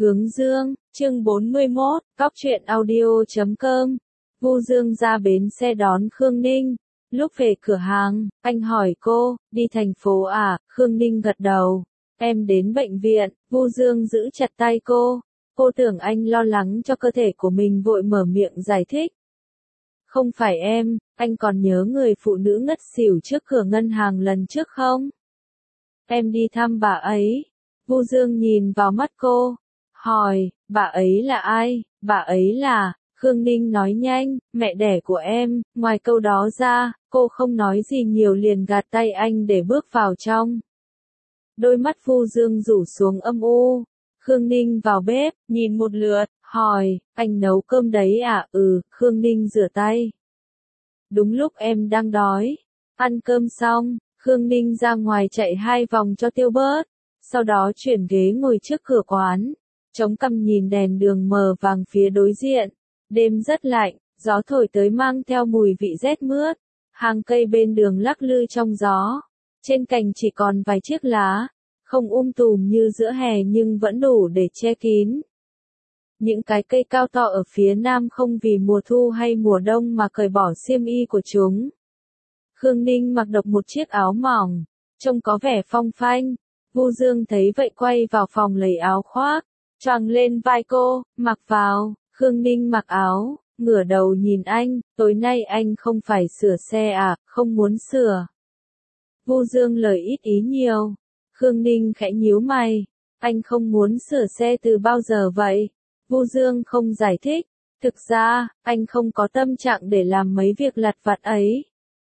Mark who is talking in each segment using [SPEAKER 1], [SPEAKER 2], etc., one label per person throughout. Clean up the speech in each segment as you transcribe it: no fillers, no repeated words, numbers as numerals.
[SPEAKER 1] Hướng dương, chương 41, cóc truyện audio.com. Vu Dương ra bến xe đón Khương Ninh. Lúc về cửa hàng, anh hỏi cô, đi thành phố à? Khương Ninh gật đầu. Em đến bệnh viện. Vu Dương giữ chặt tay cô. Cô tưởng anh lo lắng cho cơ thể của mình, vội mở miệng giải thích. Không phải em, anh còn nhớ người phụ nữ ngất xỉu trước cửa ngân hàng lần trước không? Em đi thăm bà ấy. Vu Dương nhìn vào mắt cô, hỏi, bà ấy là ai? Bà ấy là, Khương Ninh nói nhanh, mẹ đẻ của em. Ngoài câu đó ra, cô không nói gì nhiều, liền gạt tay anh để bước vào trong. Đôi mắt Vu Dương rủ xuống âm u. Khương Ninh vào bếp, nhìn một lượt, hỏi, anh nấu cơm đấy à? Khương Ninh rửa tay. Đúng lúc em đang đói. Ăn cơm xong, Khương Ninh ra ngoài chạy 2 vòng cho tiêu bớt. Sau đó chuyển ghế ngồi trước cửa quán, chống cằm nhìn đèn đường mờ vàng phía đối diện. Đêm rất lạnh, gió thổi tới mang theo mùi vị rét mướt. Hàng cây bên đường lắc lư trong gió. Trên cành chỉ còn vài chiếc lá, không tùm như giữa hè nhưng vẫn đủ để che kín. Những cái cây cao to ở phía nam không vì mùa thu hay mùa đông mà cởi bỏ xiêm y của chúng. Khương Ninh mặc độc một chiếc áo mỏng, trông có vẻ phong phanh. Vu Dương thấy vậy quay vào phòng lấy áo khoác, choàng lên vai cô, mặc vào. Khương Ninh mặc áo, ngửa đầu nhìn anh, tối nay anh không phải sửa xe à? Không muốn sửa. Vu Dương lời ít ý nhiều. Khương Ninh khẽ nhíu mày, anh không muốn sửa xe từ bao giờ vậy? Vu Dương không giải thích, thực ra, anh không có tâm trạng để làm mấy việc lặt vặt ấy.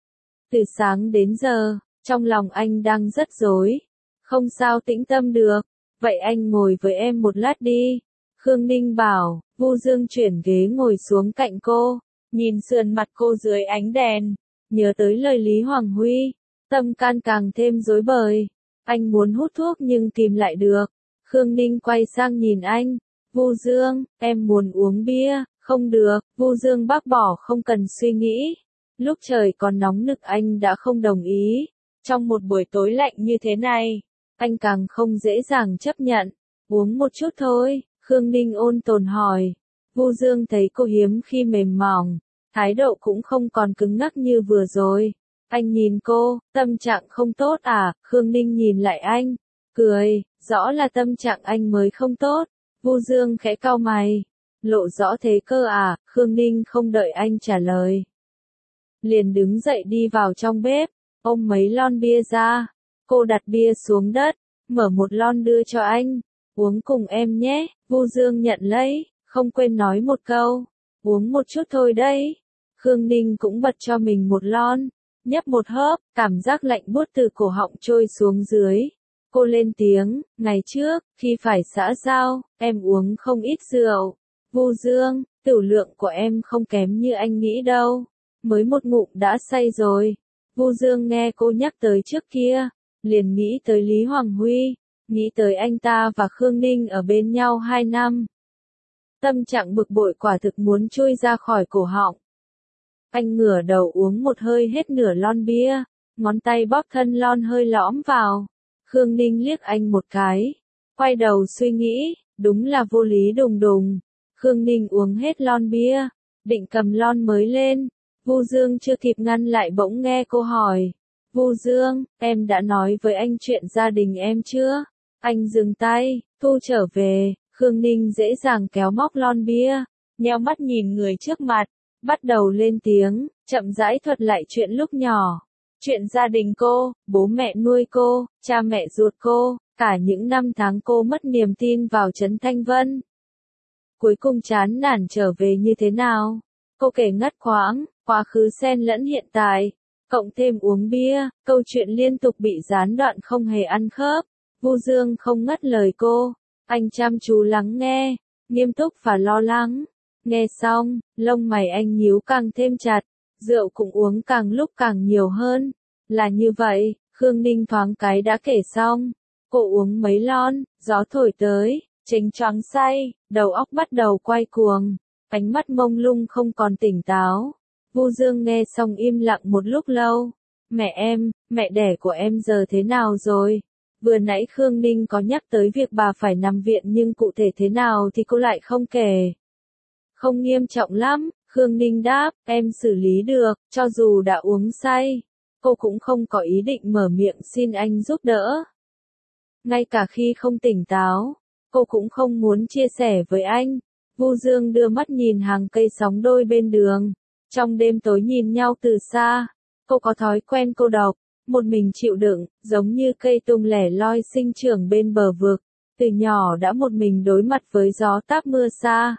[SPEAKER 1] Từ sáng đến giờ, trong lòng anh đang rất rối. Không sao tĩnh tâm được. Vậy anh ngồi với em một lát đi. Khương Ninh bảo. Vu Dương chuyển ghế ngồi xuống cạnh cô, nhìn sườn mặt cô dưới ánh đèn, nhớ tới lời Lý Hoàng Huy, tâm can càng thêm rối bời. Anh muốn hút thuốc nhưng kìm lại được. Khương Ninh quay sang nhìn anh. Vu Dương, em muốn uống bia. Không được. Vu Dương bác bỏ không cần suy nghĩ. Lúc trời còn nóng nực anh đã không đồng ý. Trong một buổi tối lạnh như thế này, anh càng không dễ dàng chấp nhận. Uống một chút thôi. Khương Ninh ôn tồn hỏi. Vu Dương thấy cô hiếm khi mềm mỏng, thái độ cũng không còn cứng ngắc như vừa rồi. Anh nhìn cô, tâm trạng không tốt à? Khương Ninh nhìn lại anh, cười, rõ là tâm trạng anh mới không tốt. Vu Dương khẽ cau mày, lộ rõ thế cơ à? Khương Ninh không đợi anh trả lời, liền đứng dậy đi vào trong bếp, ôm mấy lon bia ra. Cô đặt bia xuống đất, mở một lon đưa cho anh. Uống cùng em nhé. Vu Dương nhận lấy, không quên nói một câu, uống một chút thôi đấy. Khương Ninh cũng bật cho mình một lon, nhấp một hớp, cảm giác lạnh buốt từ cổ họng trôi xuống dưới. Cô lên tiếng, ngày trước, khi phải xã giao, em uống không ít rượu. Vu Dương, tửu lượng của em không kém như anh nghĩ đâu. Mới một ngụm đã say rồi. Vu Dương nghe cô nhắc tới trước kia, liền nghĩ tới Lý Hoàng Huy, nghĩ tới anh ta và Khương Ninh ở bên nhau 2 năm. Tâm trạng bực bội quả thực muốn trôi ra khỏi cổ họng. Anh ngửa đầu uống một hơi hết nửa lon bia, ngón tay bóp thân lon hơi lõm vào. Khương Ninh liếc anh một cái, quay đầu suy nghĩ, đúng là vô lý đùng đùng. Khương Ninh uống hết lon bia, định cầm lon mới lên. Vu Dương chưa kịp ngăn lại bỗng nghe cô hỏi. Vu Dương, em đã nói với anh chuyện gia đình em chưa? Anh dừng tay, thu trở về. Khương Ninh dễ dàng kéo móc lon bia, nheo mắt nhìn người trước mặt, bắt đầu lên tiếng, chậm rãi thuật lại chuyện lúc nhỏ. Chuyện gia đình cô, bố mẹ nuôi cô, cha mẹ ruột cô, cả những năm tháng cô mất niềm tin vào Trấn Thanh Vân. Cuối cùng chán nản trở về như thế nào? Cô kể ngắt quãng, quá khứ xen lẫn hiện tại, cộng thêm uống bia, câu chuyện liên tục bị gián đoạn không hề ăn khớp. Vu Dương không ngắt lời cô, anh chăm chú lắng nghe, nghiêm túc và lo lắng. Nghe xong, lông mày anh nhíu càng thêm chặt, rượu cũng uống càng lúc càng nhiều hơn. Là như vậy, Khương Ninh thoáng cái đã kể xong. Cô uống mấy lon, gió thổi tới, chính choáng say, đầu óc bắt đầu quay cuồng, ánh mắt mông lung không còn tỉnh táo. Vu Dương nghe xong im lặng một lúc lâu. Mẹ đẻ của em giờ thế nào rồi? Vừa nãy Khương Ninh có nhắc tới việc bà phải nằm viện nhưng cụ thể thế nào thì cô lại không kể. Không nghiêm trọng lắm, Khương Ninh đáp, em xử lý được, cho dù đã uống say. Cô cũng không có ý định mở miệng xin anh giúp đỡ. Ngay cả khi không tỉnh táo, cô cũng không muốn chia sẻ với anh. Vu Dương đưa mắt nhìn hàng cây sóng đôi bên đường. Trong đêm tối nhìn nhau từ xa, cô có thói quen cô độc, một mình chịu đựng, giống như cây tùng lẻ loi sinh trưởng bên bờ vực. Từ nhỏ đã một mình đối mặt với gió táp mưa xa.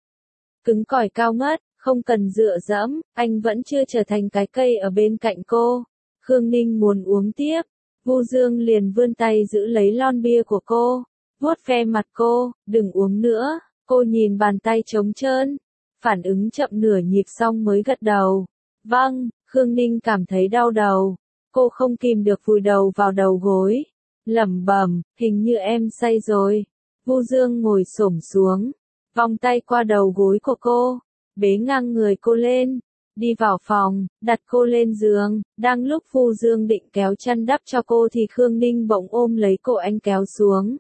[SPEAKER 1] Cứng cỏi cao ngất, không cần dựa dẫm, anh vẫn chưa trở thành cái cây ở bên cạnh cô. Khương Ninh muốn uống tiếp. Vu Dương liền vươn tay giữ lấy lon bia của cô, vuốt ve mặt cô, đừng uống nữa. Cô nhìn bàn tay trống trơn, phản ứng chậm nửa nhịp xong mới gật đầu. Vâng, Khương Ninh cảm thấy đau đầu. Cô không kìm được vùi đầu vào đầu gối, lẩm bẩm, hình như em say rồi. Vu Dương ngồi xổm xuống, vòng tay qua đầu gối của cô, bế ngang người cô lên, đi vào phòng, đặt cô lên giường. Đang lúc Vu Dương định kéo chăn đắp cho cô thì Khương Ninh bỗng ôm lấy cổ anh kéo xuống.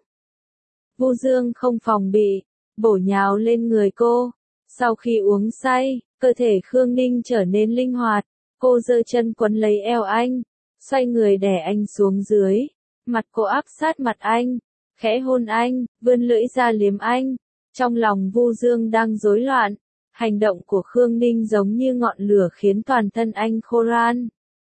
[SPEAKER 1] Vu Dương không phòng bị, bổ nhào lên người cô. Sau khi uống say, cơ thể Khương Ninh trở nên linh hoạt. Cô giơ chân quấn lấy eo anh, xoay người đè anh xuống dưới. Mặt cô áp sát mặt anh, khẽ hôn anh, vươn lưỡi ra liếm anh. Trong lòng Vu Dương đang rối loạn. Hành động của Khương Ninh giống như ngọn lửa khiến toàn thân anh khô ran.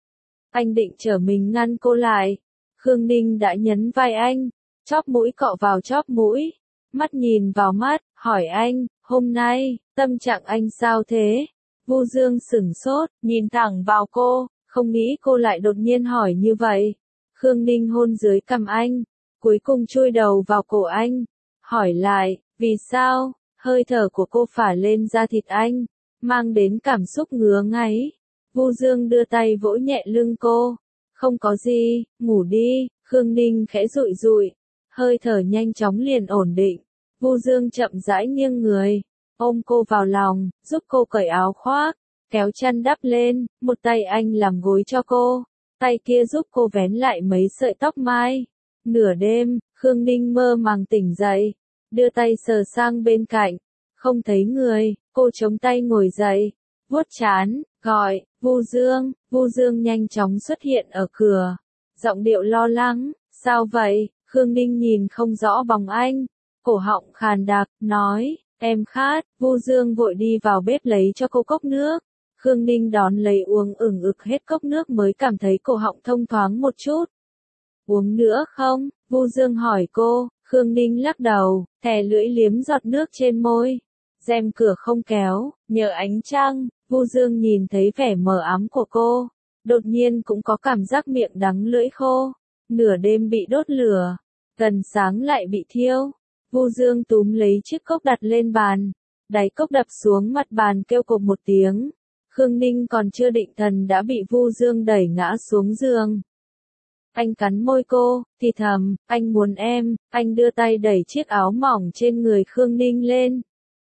[SPEAKER 1] Anh định trở mình ngăn cô lại. Khương Ninh đã nhấn vai anh, chóp mũi cọ vào chóp mũi, mắt nhìn vào mắt, hỏi anh, hôm nay, tâm trạng anh sao thế? Vu Dương sửng sốt, nhìn thẳng vào cô, không nghĩ cô lại đột nhiên hỏi như vậy. Khương Ninh hôn dưới cằm anh, cuối cùng chui đầu vào cổ anh, hỏi lại, vì sao? Hơi thở của cô phả lên da thịt anh, mang đến cảm xúc ngứa ngáy. Vu Dương đưa tay vỗ nhẹ lưng cô. Không có gì, ngủ đi. Khương Ninh khẽ dụi dụi. Hơi thở nhanh chóng liền ổn định. Vu Dương chậm rãi nghiêng người, ôm cô vào lòng, giúp cô cởi áo khoác, kéo chăn đắp lên. Một tay anh làm gối cho cô, tay kia giúp cô vén lại mấy sợi tóc mai. Nửa đêm, Khương Ninh mơ màng tỉnh dậy, đưa tay sờ sang bên cạnh, không thấy người. Cô chống tay ngồi dậy, vuốt trán, gọi, Vu Dương. Vu Dương nhanh chóng xuất hiện ở cửa, giọng điệu lo lắng, sao vậy? Khương Ninh nhìn không rõ bóng anh, cổ họng khàn đặc, nói, em khát. Vu Dương vội đi vào bếp lấy cho cô cốc nước. Khương Ninh đón lấy uống ửng ực hết cốc nước mới cảm thấy cổ họng thông thoáng một chút. Uống nữa không? Vu Dương hỏi cô. Khương Ninh lắc đầu, thè lưỡi liếm giọt nước trên môi. Rèm cửa không kéo, nhờ ánh trăng. Vu Dương nhìn thấy vẻ mờ ám của cô, đột nhiên cũng có cảm giác miệng đắng lưỡi khô. Nửa đêm bị đốt lửa, gần sáng lại bị thiêu. Vu Dương túm lấy chiếc cốc đặt lên bàn, đáy cốc đập xuống mặt bàn kêu cộp một tiếng. Khương Ninh còn chưa định thần đã bị Vu Dương đẩy ngã xuống giường. Anh cắn môi cô, thì thầm, anh muốn em. Anh đưa tay đẩy chiếc áo mỏng trên người Khương Ninh lên,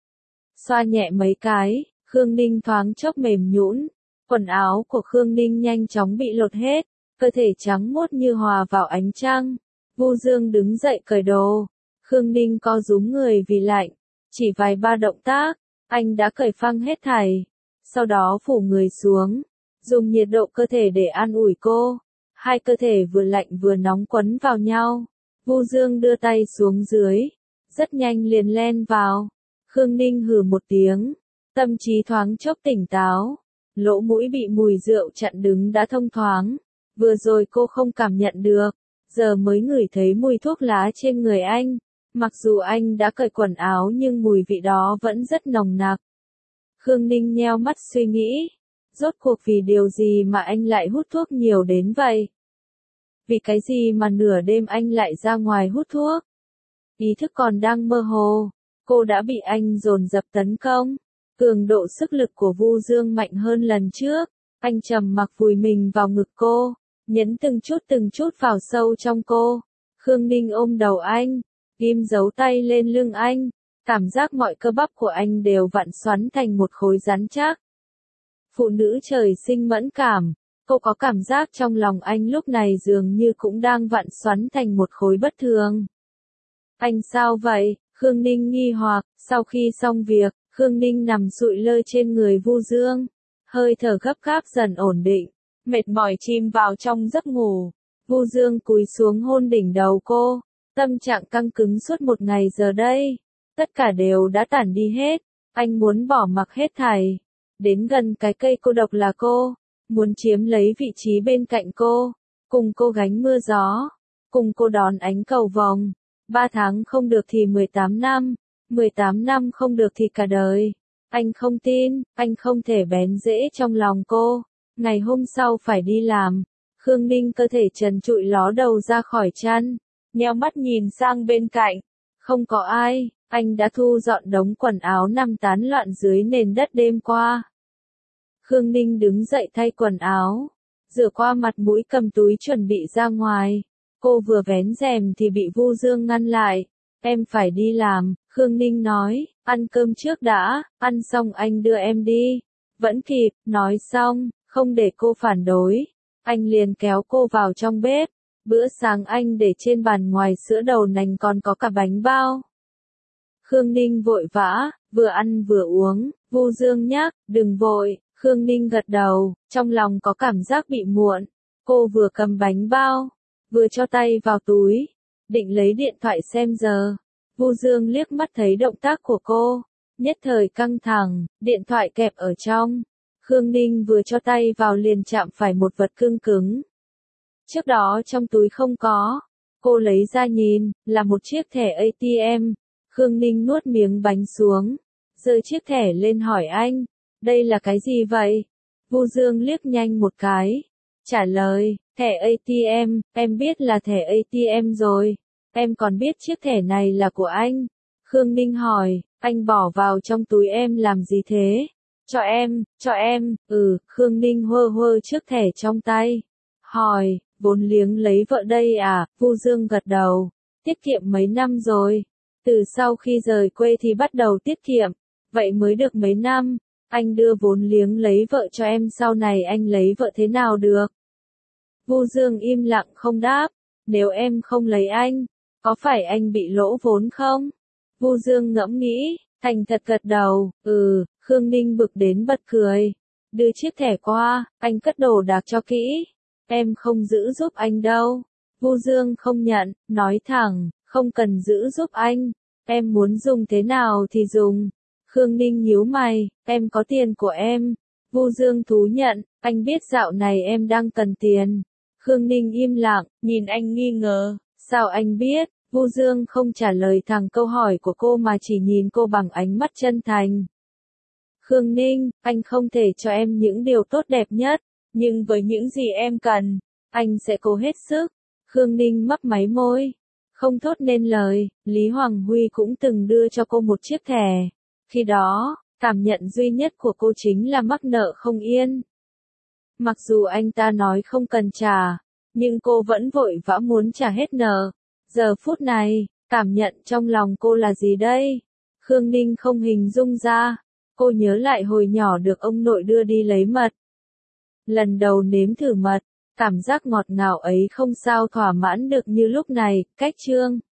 [SPEAKER 1] xoa nhẹ mấy cái. Khương Ninh thoáng chốc mềm nhũn. Quần áo của Khương Ninh nhanh chóng bị lột hết, cơ thể trắng muốt như hòa vào ánh trăng. Vu Dương đứng dậy cởi đồ. Khương Ninh co rúm người vì lạnh. Chỉ vài ba động tác, anh đã cởi phăng hết thảy. Sau đó phủ người xuống, dùng nhiệt độ cơ thể để an ủi cô. Hai cơ thể vừa lạnh vừa nóng quấn vào nhau. Vu Dương đưa tay xuống dưới, rất nhanh liền len vào. Khương Ninh hừ một tiếng, tâm trí thoáng chốc tỉnh táo. Lỗ mũi bị mùi rượu chặn đứng đã thông thoáng. Vừa rồi cô không cảm nhận được, giờ mới ngửi thấy mùi thuốc lá trên người anh. Mặc dù anh đã cởi quần áo nhưng mùi vị đó vẫn rất nồng nặc. Khương Ninh nheo mắt suy nghĩ, rốt cuộc vì điều gì mà anh lại hút thuốc nhiều đến vậy? Vì cái gì mà nửa đêm anh lại ra ngoài hút thuốc? Ý thức còn đang mơ hồ, cô đã bị anh dồn dập tấn công. Cường độ sức lực của Vu Dương mạnh hơn lần trước. Anh trầm mặc vùi mình vào ngực cô, nhấn từng chút vào sâu trong cô. Khương Ninh ôm đầu anh, ghim dấu tay lên lưng anh. Cảm giác mọi cơ bắp của anh đều vặn xoắn thành một khối rắn chắc. Phụ nữ trời sinh mẫn cảm, Cô có cảm giác trong lòng anh lúc này dường như cũng đang vặn xoắn thành một khối bất thường. Anh sao vậy? Khương Ninh nghi hoặc. Sau khi xong việc, Khương Ninh nằm sụi lơ trên người Vu Dương. Hơi thở gấp gáp dần ổn định. Mệt mỏi chìm vào trong giấc ngủ. Vu Dương cúi xuống hôn đỉnh đầu cô. Tâm trạng căng cứng suốt một ngày giờ đây. Tất cả đều đã tản đi hết. Anh muốn bỏ mặc hết thảy. Đến gần cái cây cô độc là cô. Muốn chiếm lấy vị trí bên cạnh cô. Cùng cô gánh mưa gió. Cùng cô đón ánh cầu vồng. 3 tháng không được thì 18 năm. 18 năm không được thì cả đời. Anh không tin, anh không thể bén rễ trong lòng cô. Ngày hôm sau phải đi làm. Khương Ninh cơ thể trần trụi ló đầu ra khỏi chăn. Nheo mắt nhìn sang bên cạnh. Không có ai, anh đã thu dọn đống quần áo nằm tán loạn dưới nền đất đêm qua. Khương Ninh đứng dậy thay quần áo. Rửa qua mặt mũi cầm túi chuẩn bị ra ngoài. Cô vừa vén rèm thì bị Vu Dương ngăn lại. Em phải đi làm, Khương Ninh nói, ăn cơm trước đã, ăn xong anh đưa em đi. Vẫn kịp, nói xong, không để cô phản đối. Anh liền kéo cô vào trong bếp. Bữa sáng anh để trên bàn ngoài sữa đậu nành còn có cả bánh bao. Khương Ninh vội vã, vừa ăn vừa uống. Vu Dương nhắc, đừng vội. Khương Ninh gật đầu, trong lòng có cảm giác bị muộn. Cô vừa cầm bánh bao, vừa cho tay vào túi, định lấy điện thoại xem giờ. Vu Dương liếc mắt thấy động tác của cô, nhất thời căng thẳng, điện thoại kẹp ở trong. Khương Ninh vừa cho tay vào liền chạm phải một vật cứng cứng. Trước đó trong túi không có. Cô lấy ra nhìn, là một chiếc thẻ ATM. Khương Ninh nuốt miếng bánh xuống, giơ chiếc thẻ lên hỏi anh, đây là cái gì vậy? Vu Dương liếc nhanh một cái, trả lời, thẻ ATM, em biết là thẻ ATM rồi, em còn biết chiếc thẻ này là của anh. Khương Ninh hỏi, anh bỏ vào trong túi em làm gì thế? Cho em, Khương Ninh hơ hơ chiếc thẻ trong tay. Hỏi, vốn liếng lấy vợ đây à? Vu Dương gật đầu, tiết kiệm mấy năm rồi. Từ sau khi rời quê thì bắt đầu tiết kiệm, vậy mới được mấy năm. Anh đưa vốn liếng lấy vợ cho em, sau này anh lấy vợ thế nào được? Vu Dương im lặng không đáp. Nếu em không lấy anh, có phải anh bị lỗ vốn không? Vu Dương ngẫm nghĩ, thành thật gật đầu, Khương Ninh bực đến bật cười. Đưa chiếc thẻ qua, anh cất đồ đạc cho kỹ. Em không giữ giúp anh đâu. Vu Dương không nhận, nói thẳng, không cần giữ giúp anh. Em muốn dùng thế nào thì dùng. Khương Ninh nhíu mày, em có tiền của em. Vu Dương thú nhận, anh biết dạo này em đang cần tiền. Khương Ninh im lặng, nhìn anh nghi ngờ, sao anh biết? Vu Dương không trả lời thẳng câu hỏi của cô mà chỉ nhìn cô bằng ánh mắt chân thành. Khương Ninh, anh không thể cho em những điều tốt đẹp nhất, nhưng với những gì em cần, anh sẽ cố hết sức. Khương Ninh mấp máy môi, không thốt nên lời. Lý Hoàng Huy cũng từng đưa cho cô một chiếc thẻ. Khi đó, cảm nhận duy nhất của cô chính là mắc nợ không yên. Mặc dù anh ta nói không cần trả, nhưng cô vẫn vội vã muốn trả hết nợ. Giờ phút này, cảm nhận trong lòng cô là gì đây? Khương Ninh không hình dung ra. Cô nhớ lại hồi nhỏ được ông nội đưa đi lấy mật. Lần đầu nếm thử mật, cảm giác ngọt ngào ấy không sao thỏa mãn được như lúc này. Cách chương